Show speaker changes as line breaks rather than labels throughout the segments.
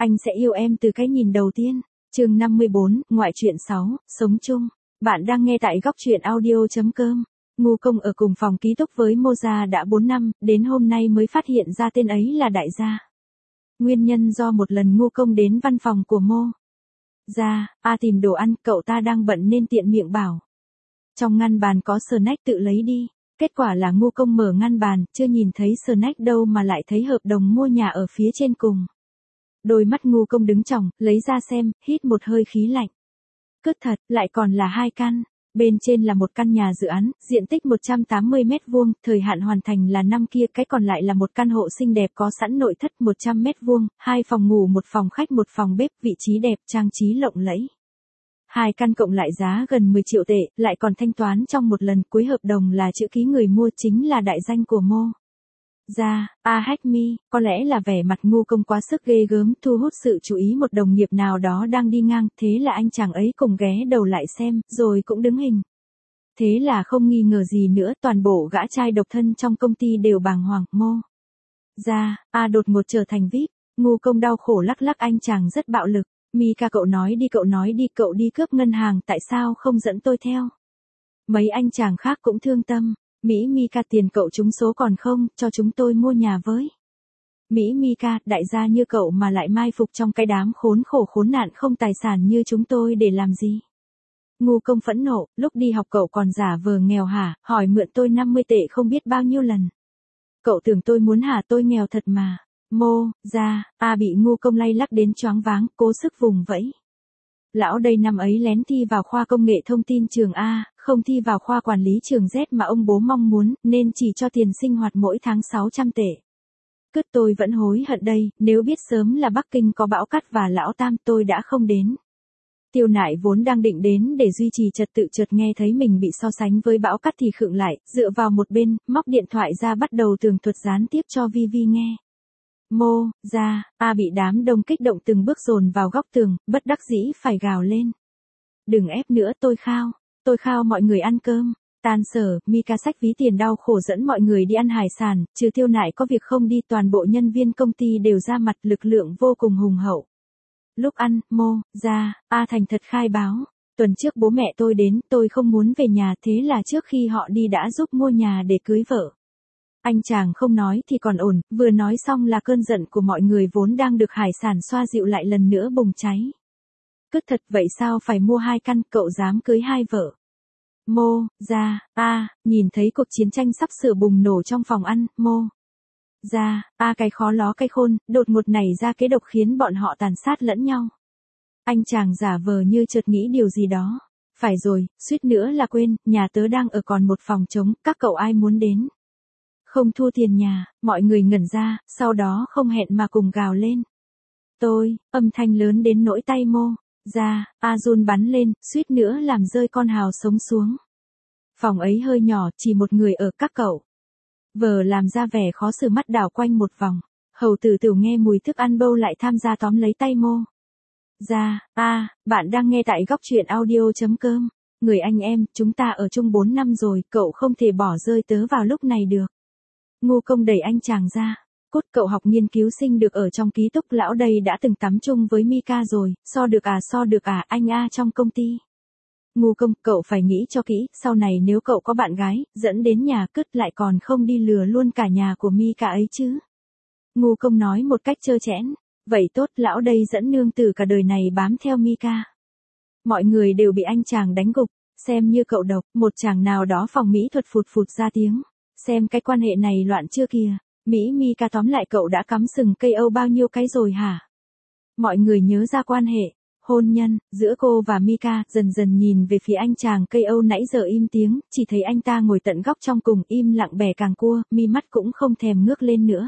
Anh sẽ yêu em từ cái nhìn đầu tiên. Chương 54, ngoại truyện 6, sống chung. Bạn đang nghe tại góc truyện audio.com. Ngô Công ở cùng phòng ký túc với Moza đã 4 năm, đến hôm nay mới phát hiện ra tên ấy là Đại gia. Nguyên nhân do một lần Ngô Công đến văn phòng của Moza, tìm đồ ăn, cậu ta đang bận nên tiện miệng bảo. Trong ngăn bàn có snack tự lấy đi. Kết quả là Ngô Công mở ngăn bàn, chưa nhìn thấy snack đâu mà lại thấy hợp đồng mua nhà ở phía trên cùng. Đôi mắt Ngô Công đứng tròng, lấy ra xem, hít một hơi khí lạnh. Cứt thật, lại còn là 2 căn. Bên trên là một căn nhà dự án, diện tích 180 mét vuông, thời hạn hoàn thành là năm kia, cái còn lại là một căn hộ xinh đẹp có sẵn nội thất 100 mét vuông, 2 phòng ngủ, 1 phòng khách, 1 phòng bếp, vị trí đẹp, trang trí lộng lẫy. 2 căn cộng lại giá gần 10 triệu tệ, lại còn thanh toán trong một lần, cuối hợp đồng là chữ ký người mua chính là đại danh của Moza, Hachmi. Có lẽ là vẻ mặt Ngô Công quá sức ghê gớm, thu hút sự chú ý một đồng nghiệp nào đó đang đi ngang, thế là anh chàng ấy cùng ghé đầu lại xem, rồi cũng đứng hình. Thế là không nghi ngờ gì nữa, toàn bộ gã trai độc thân trong công ty đều bàng hoàng. Moza, đột ngột trở thành VIP. Ngô Công đau khổ lắc lắc anh chàng rất bạo lực. Mika, cậu nói đi, cậu đi cướp ngân hàng, tại sao không dẫn tôi theo? Mấy anh chàng khác cũng thương tâm. Mika, tiền cậu trúng số còn không, cho chúng tôi mua nhà với. Mika, đại gia như cậu mà lại mai phục trong cái đám khốn khổ khốn nạn không tài sản như chúng tôi để làm gì? Ngô Công phẫn nộ, lúc đi học cậu còn giả vờ nghèo hả, hỏi mượn tôi 50 tệ không biết bao nhiêu lần. Cậu tưởng tôi muốn hả, tôi nghèo thật mà. Moza, bị Ngô Công lay lắc đến choáng váng, cố sức vùng vẫy. Lão đây năm ấy lén thi vào khoa công nghệ thông tin trường A, không thi vào khoa quản lý trường Z mà ông bố mong muốn, nên chỉ cho tiền sinh hoạt mỗi tháng 600 tệ. Cứt, tôi vẫn hối hận đây, nếu biết sớm là Bắc Kinh có bão cát và lão Tam tôi đã không đến. Tiêu Nại vốn đang định đến để duy trì trật tự, chợt nghe thấy mình bị so sánh với bão cát thì khựng lại, dựa vào một bên, móc điện thoại ra bắt đầu tường thuật gián tiếp cho Vivi nghe. Moza, bị đám đông kích động từng bước dồn vào góc tường, bất đắc dĩ phải gào lên. Đừng ép nữa, tôi khao mọi người ăn cơm. Tan sở, Mika xách ví tiền đau khổ dẫn mọi người đi ăn hải sản, trừ Tiêu Nại có việc không đi, toàn bộ nhân viên công ty đều ra mặt, lực lượng vô cùng hùng hậu. Lúc ăn, Moza, thành thật khai báo. Tuần trước bố mẹ tôi đến, tôi không muốn về nhà, thế là trước khi họ đi đã giúp mua nhà để cưới vợ. Anh chàng không nói thì còn ổn, vừa nói xong là cơn giận của mọi người vốn đang được hải sản xoa dịu lại lần nữa bùng cháy. Cứt thật, vậy sao phải mua 2 căn, cậu dám cưới 2 vợ? Moza, nhìn thấy cuộc chiến tranh sắp sửa bùng nổ trong phòng ăn, Moza, cái khó ló cái khôn, đột ngột nảy ra kế độc khiến bọn họ tàn sát lẫn nhau. Anh chàng giả vờ như chợt nghĩ điều gì đó. Phải rồi, suýt nữa là quên, nhà tớ đang ở còn một phòng trống, các cậu ai muốn đến? Không thu tiền nhà, mọi người ngẩn ra, sau đó không hẹn mà cùng gào lên. Âm thanh lớn đến nỗi tay Moza, run bắn lên, suýt nữa làm rơi con hào sống xuống. Phòng ấy hơi nhỏ, chỉ một người ở, các cậu. Vờ làm ra vẻ khó xử, mắt đảo quanh một vòng. Hầu tử Tiểu nghe mùi thức ăn bâu lại tham gia tóm lấy tay Moza, bạn đang nghe tại góc truyện audio.com. Người anh em, chúng ta ở chung 4 năm rồi, cậu không thể bỏ rơi tớ vào lúc này được. Ngô Công đẩy anh chàng ra. Cốt, cậu học nghiên cứu sinh được ở trong ký túc, lão đây đã từng tắm chung với Mika rồi, so được à, anh trong công ty. Ngô Công, cậu phải nghĩ cho kỹ, sau này nếu cậu có bạn gái, dẫn đến nhà cứt lại còn không đi lừa luôn cả nhà của Mika ấy chứ. Ngô Công nói một cách trơ trẽn. Vậy tốt, lão đây dẫn nương tử cả đời này bám theo Mika. Mọi người đều bị anh chàng đánh gục, xem như cậu độc, một chàng nào đó phòng mỹ thuật phụt phụt ra tiếng. Xem cái quan hệ này loạn chưa kìa. Mika, tóm lại cậu đã cắm sừng cây Âu bao nhiêu cái rồi hả? Mọi người nhớ ra quan hệ hôn nhân giữa cô và Mika, dần dần nhìn về phía anh chàng cây Âu nãy giờ im tiếng, chỉ thấy anh ta ngồi tận góc trong cùng, im lặng bè càng cua, mi mắt cũng không thèm ngước lên nữa.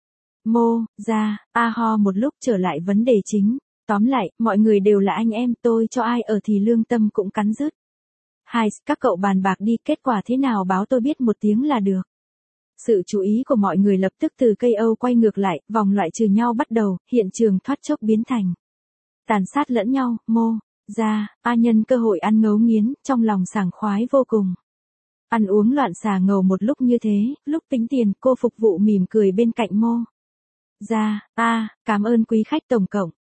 Moza, ho một lúc trở lại vấn đề chính. Tóm lại, mọi người đều là anh em, tôi cho ai ở thì lương tâm cũng cắn rứt. Các cậu bàn bạc đi, kết quả thế nào báo tôi biết một tiếng là được. Sự chú ý của mọi người lập tức từ cây Âu quay ngược lại, vòng loại trừ nhau bắt đầu, hiện trường thoát chốc biến thành tàn sát lẫn nhau. Moza, nhân cơ hội ăn ngấu nghiến, trong lòng sảng khoái vô cùng. Ăn uống loạn xà ngầu một lúc như thế, lúc tính tiền, cô phục vụ mỉm cười bên cạnh Moza, cảm ơn quý khách tổng cộng.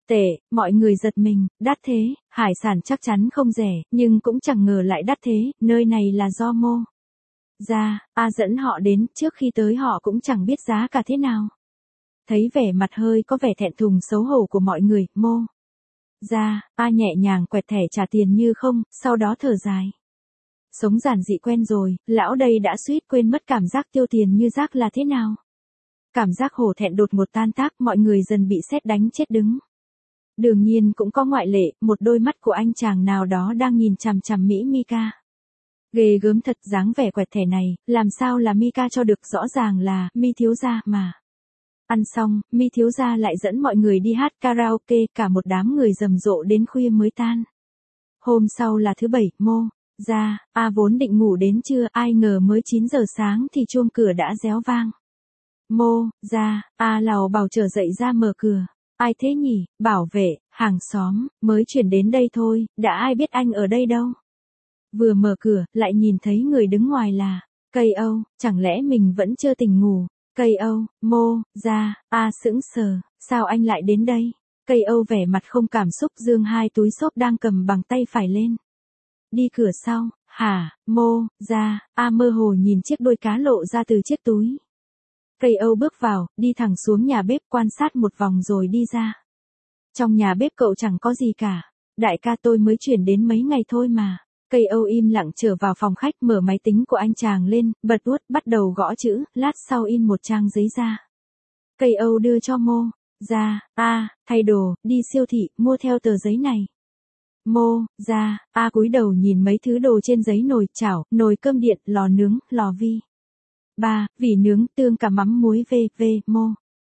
Tệ, mọi người giật mình, đắt thế, hải sản chắc chắn không rẻ, nhưng cũng chẳng ngờ lại đắt thế, nơi này là do Mô Gia, dẫn họ đến, trước khi tới họ cũng chẳng biết giá cả thế nào. Thấy vẻ mặt hơi có vẻ thẹn thùng xấu hổ của mọi người, Mô Gia, nhẹ nhàng quẹt thẻ trả tiền như không, sau đó thở dài. Sống giản dị quen rồi, lão đây đã suýt quên mất cảm giác tiêu tiền như rác là thế nào. Cảm giác hổ thẹn đột ngột tan tác, mọi người dần bị sét đánh chết đứng. Đương nhiên cũng có ngoại lệ, một đôi mắt của anh chàng nào đó đang nhìn chằm chằm Mỹ Mika. Ghê gớm thật, dáng vẻ quẹt thẻ này, làm sao là Mika cho được, rõ ràng là Mi thiếu gia mà. Ăn xong, Mi thiếu gia lại dẫn mọi người đi hát karaoke, cả một đám người rầm rộ đến khuya mới tan. Hôm sau là thứ bảy, Mô Gia, vốn định ngủ đến trưa, ai ngờ mới 9 giờ sáng thì chuông cửa đã réo vang. Mô Gia, lào bảo trở dậy ra mở cửa. Ai thế nhỉ, bảo vệ, hàng xóm, mới chuyển đến đây thôi, đã ai biết anh ở đây đâu. Vừa mở cửa, lại nhìn thấy người đứng ngoài là Cây Âu, chẳng lẽ mình vẫn chưa tỉnh ngủ. Cây Âu, Mô Gia, sững sờ, sao anh lại đến đây? Cây Âu vẻ mặt không cảm xúc giương hai túi xốp đang cầm bằng tay phải lên. Đi cửa sau, hả, Mô Gia, mơ hồ nhìn chiếc đuôi cá lộ ra từ chiếc túi. Cây Âu bước vào, đi thẳng xuống nhà bếp quan sát một vòng rồi đi ra. Trong nhà bếp cậu chẳng có gì cả. Đại ca tôi mới chuyển đến mấy ngày thôi mà. Cây Âu im lặng trở vào phòng khách, mở máy tính của anh chàng lên, bật vuốt, bắt đầu gõ chữ, lát sau in một trang giấy ra. Cây Âu đưa cho Mô Gia, thay đồ, đi siêu thị, mua theo tờ giấy này. Mô Gia, cúi đầu nhìn mấy thứ đồ trên giấy: nồi chảo, nồi cơm điện, lò nướng, lò vi. Vỉ nướng, tương cả mắm muối v. Mô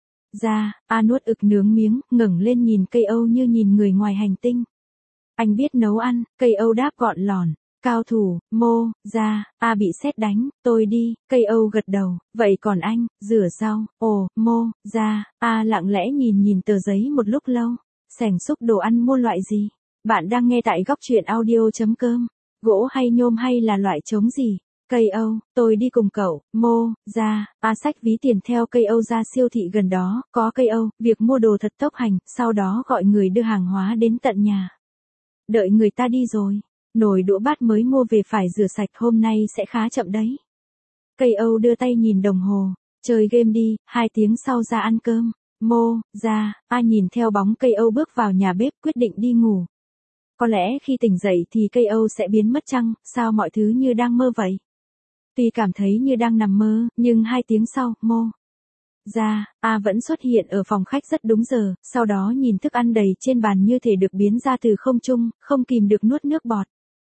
Gia, nuốt ực nướng miếng, ngẩng lên nhìn Cây Âu như nhìn người ngoài hành tinh. Anh biết nấu ăn, Cây Âu đáp gọn lỏn. Cao thủ, Mô Gia, bị sét đánh, tôi đi. Cây Âu gật đầu, vậy còn anh, rửa rau. Ồ, Mô Gia, lặng lẽ nhìn tờ giấy một lúc lâu. Xẻng xúc đồ ăn mua loại gì? Bạn đang nghe tại góc truyện audio.com. Gỗ hay nhôm hay là loại trống gì? Cây Âu, tôi đi cùng cậu. Mô Gia, xách ví tiền theo Cây Âu ra siêu thị gần đó, có Cây Âu, việc mua đồ thật tốc hành, sau đó gọi người đưa hàng hóa đến tận nhà. Đợi người ta đi rồi, nồi đũa bát mới mua về phải rửa sạch, hôm nay sẽ khá chậm đấy. Cây Âu đưa tay nhìn đồng hồ, chơi game đi, 2 tiếng sau ra ăn cơm. Mô Gia, nhìn theo bóng Cây Âu bước vào nhà bếp, quyết định đi ngủ. Có lẽ khi tỉnh dậy thì Cây Âu sẽ biến mất chăng, sao mọi thứ như đang mơ vậy? Tuy cảm thấy như đang nằm mơ, nhưng 2 tiếng sau, Mô Gia, vẫn xuất hiện ở phòng khách rất đúng giờ, sau đó nhìn thức ăn đầy trên bàn như thể được biến ra từ không trung, không kìm được nuốt nước bọt.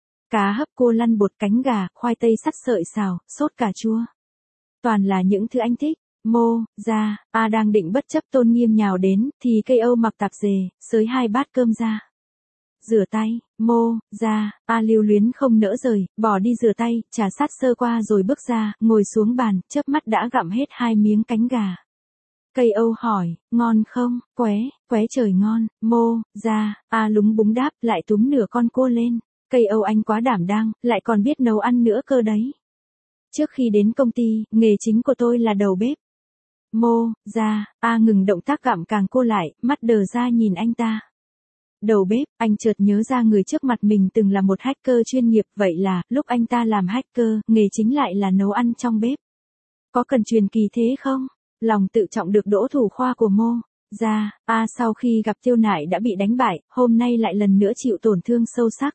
Cá hấp, cua lăn bột, cánh gà, khoai tây sắt sợi xào, sốt cà chua. Toàn là những thứ anh thích. Mô Gia, đang định bất chấp tôn nghiêm nhào đến, thì Cây Âu mặc tạp dề, xới 2 bát cơm ra. Rửa tay. Mô Gia, lưu luyến không nỡ rời, bỏ đi rửa tay, trà sát sơ qua rồi bước ra, ngồi xuống bàn, chớp mắt đã gặm hết 2 miếng cánh gà. Cây Âu hỏi, ngon không? Qué trời ngon. Mô Gia, lúng búng đáp, lại túm nửa con cua lên. Cây Âu, anh quá đảm đang, lại còn biết nấu ăn nữa cơ đấy. Trước khi đến công ty, nghề chính của tôi là đầu bếp. Mô Gia, ngừng động tác gặm càng cua lại, mắt đờ ra nhìn anh ta. Đầu bếp, anh chợt nhớ ra người trước mặt mình từng là một hacker chuyên nghiệp, vậy là, lúc anh ta làm hacker, nghề chính lại là nấu ăn trong bếp. Có cần truyền kỳ thế không? Lòng tự trọng được đỗ thủ khoa của Mô Gia, sau khi gặp Tiêu Nại đã bị đánh bại, hôm nay lại lần nữa chịu tổn thương sâu sắc.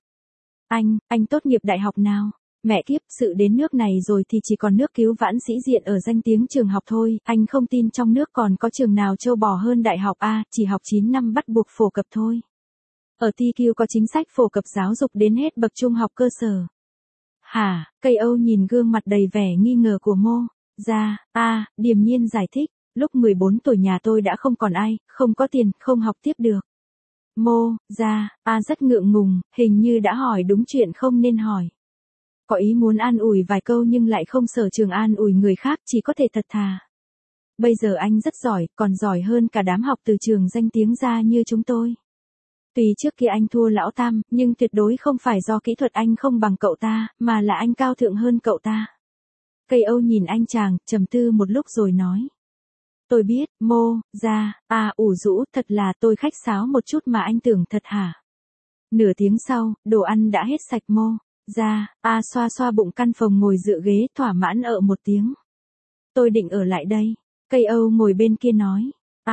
Anh tốt nghiệp đại học nào? Mẹ kiếp, sự đến nước này rồi thì chỉ còn nước cứu vãn sĩ diện ở danh tiếng trường học thôi, anh không tin trong nước còn có trường nào trâu bò hơn đại học. Chỉ học 9 năm bắt buộc phổ cập thôi. Ở TQ có chính sách phổ cập giáo dục đến hết bậc trung học cơ sở. Hả? Cây Âu nhìn gương mặt đầy vẻ nghi ngờ của Mô Gia, điềm nhiên giải thích, lúc 14 tuổi nhà tôi đã không còn ai, không có tiền, không học tiếp được. Mô Gia, rất ngượng ngùng, hình như đã hỏi đúng chuyện không nên hỏi. Có ý muốn an ủi vài câu nhưng lại không sở trường an ủi người khác, chỉ có thể thật thà. Bây giờ anh rất giỏi, còn giỏi hơn cả đám học từ trường danh tiếng ra như chúng tôi. Tuy trước kia anh thua lão Tam, nhưng tuyệt đối không phải do kỹ thuật anh không bằng cậu ta, mà là anh cao thượng hơn cậu ta. Cây Âu nhìn anh chàng, trầm tư một lúc rồi nói. Tôi biết, mô, ra, ủ rũ, thật là tôi khách sáo một chút mà anh tưởng thật hả? Nửa tiếng sau, đồ ăn đã hết sạch mô, ra, xoa xoa bụng căn phòng ngồi dựa ghế thỏa mãn một tiếng. Tôi định ở lại đây. Cây Âu ngồi bên kia nói.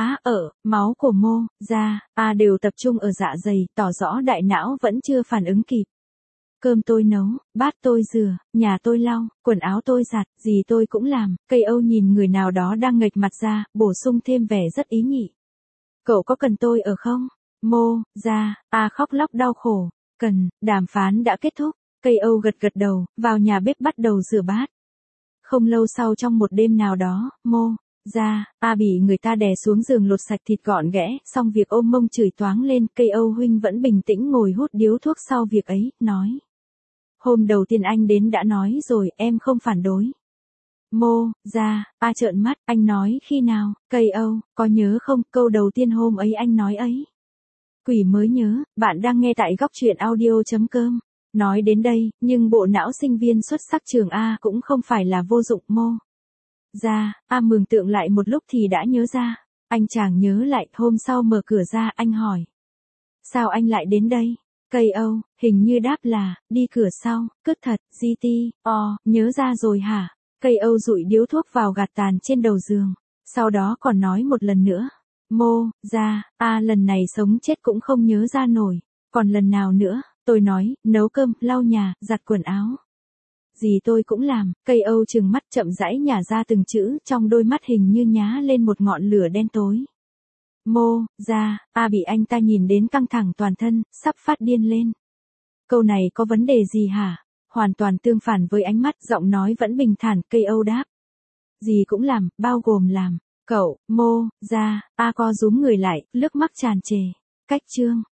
Máu của mô, ra, đều tập trung ở dạ dày, tỏ rõ đại não vẫn chưa phản ứng kịp. Cơm tôi nấu, bát tôi rửa, nhà tôi lau, quần áo tôi giặt, gì tôi cũng làm. Cây Âu nhìn người nào đó đang nghệch mặt ra, bổ sung thêm vẻ rất ý nhị. Cậu có cần tôi ở không? Mô, ra, khóc lóc đau khổ. Cần, đàm phán đã kết thúc. Cây Âu gật gật đầu, vào nhà bếp bắt đầu rửa bát. Không lâu sau trong một đêm nào đó, mô, ra, bị người ta đè xuống giường lột sạch thịt gọn ghẽ, xong việc ôm mông chửi toáng lên. Cây Âu huynh vẫn bình tĩnh ngồi hút điếu thuốc sau việc ấy, nói. Hôm đầu tiên anh đến đã nói rồi, em không phản đối. Mô, ra, trợn mắt, anh nói khi nào? Cây Âu, có nhớ không, câu đầu tiên hôm ấy anh nói ấy. Quỷ mới nhớ, bạn đang nghe tại góc truyện audio.com. Nói đến đây, nhưng bộ não sinh viên xuất sắc trường A cũng không phải là vô dụng. Mô, ra, mường tượng lại một lúc thì đã nhớ ra. Anh chàng nhớ lại, hôm sau mở cửa ra, anh hỏi. Sao anh lại đến đây? Cây Âu, hình như đáp là, đi cửa sau, cứt thật, nhớ ra rồi hả? Cây Âu dụi điếu thuốc vào gạt tàn trên đầu giường. Sau đó còn nói một lần nữa. Mô, ra, lần này sống chết cũng không nhớ ra nổi. Còn lần nào nữa? Tôi nói, nấu cơm, lau nhà, giặt quần áo. Gì tôi cũng làm. Cây Âu trừng mắt chậm rãi nhả ra từng chữ, trong đôi mắt hình như nhá lên một ngọn lửa đen tối. Mô, ra, bị anh ta nhìn đến căng thẳng toàn thân, sắp phát điên lên. Câu này có vấn đề gì hả? Hoàn toàn tương phản với ánh mắt, giọng nói vẫn bình thản. Cây Âu đáp. Gì cũng làm, bao gồm làm. Cậu, mô, ra, co rúm người lại, nước mắt tràn trề. Cách chương.